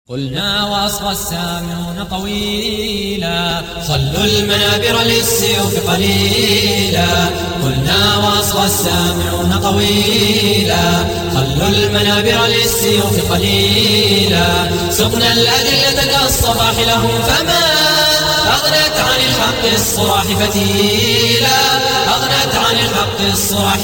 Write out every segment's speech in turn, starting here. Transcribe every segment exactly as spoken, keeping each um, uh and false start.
قلنا وأصغى السامعون طويلا خلوا المنابر للسيوف قليلا. قلنا وأصغى السامعون طويلا خلوا المنابر للسيوف قليلا. سقنا الأدلة كالصباح لهم فما أغنت عن الحق الصراح فتيلا. أغنت عن الحق الصراح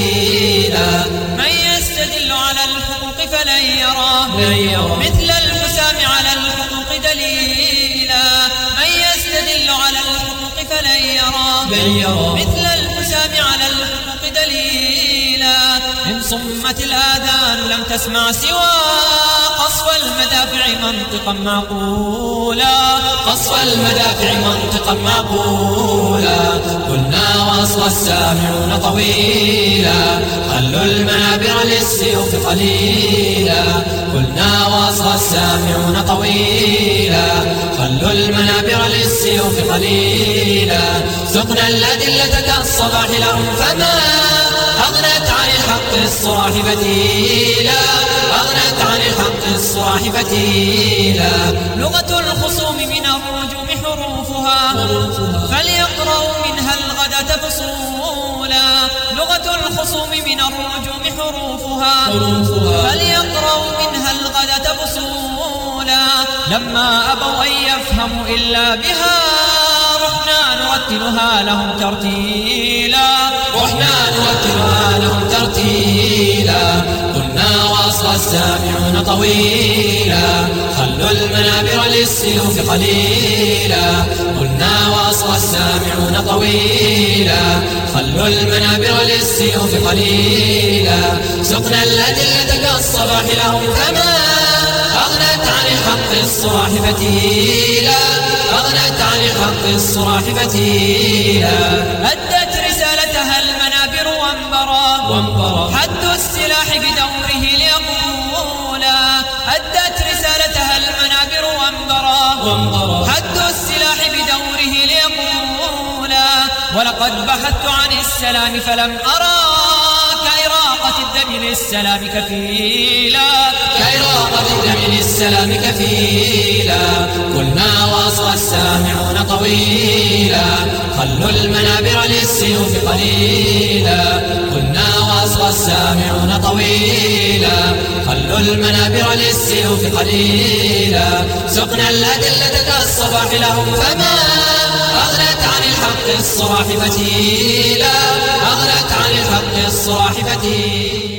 فتيلا. من يستدل على الحقوق فلن يرى مثل الحسام على الحقوق دليلا. من يستدل على الحقوق فلن يرى مثل الحسام على الحقوق دليلا. إن صمت الآذان لم تسمع سوى قصف المدافع منطقا معقولا. قصف المدافع منطقا معقولا. قلنا وأصغى السامعون طويلا خلوا المنابر للسيوف قليلا. قلنا وأصغى السامعون طويلا خلوا المنابر للسيوف قليلا. سقنا الأدلة كالصباح لهم فما أغنت عن الحق الصراح فتيلا. أغنت عن الحق الصراح فتيلا. لغة الخصوم من الرجوم حروفها فليقرأوا منها الغداة فصولا. لغة الخصوم من الرجوم حروفها فليقرأوا منها الغداة فصولا. لما أبوا أن يفهموا إلا بها رحنا نرتلها لهم ترتيلا. رحنا نرتلها لهم ترتيلا. قلنا وأصغى السامعون طويلا خلوا المنابر للسيوف قليلا. قلنا وأصغى السامعون طويلا خلوا المنابر للسيوف قليلا. سقنا الأدلة كالصباح لهم فما أغنت عن الحق الصراح فتيلا. أغنت عن الحق الصراح فتيلا. أدت رسالتها المنابر وانبرى حد السلاح بدوره ليقولا. أدت رسالتها المنابر وانبرى حد السلاح بدوره ليقولا. ولقد بحثت عن السلام فلم أرى كإراقة الدم للسلام كفيلا. كإراقة الدم للسلام كفيلا. قلنا وأصغى السامعون طويلا خلوا المنابر للسيوف قليلا. قلنا وأصغى السامعون طويلا خلوا المنابر للسيوف قليلا. سقنا الأدلة كالصباح لهم فما أغنت عن الحق الصراح فتيلا. أغنت عن الحق الصراح فتيلا.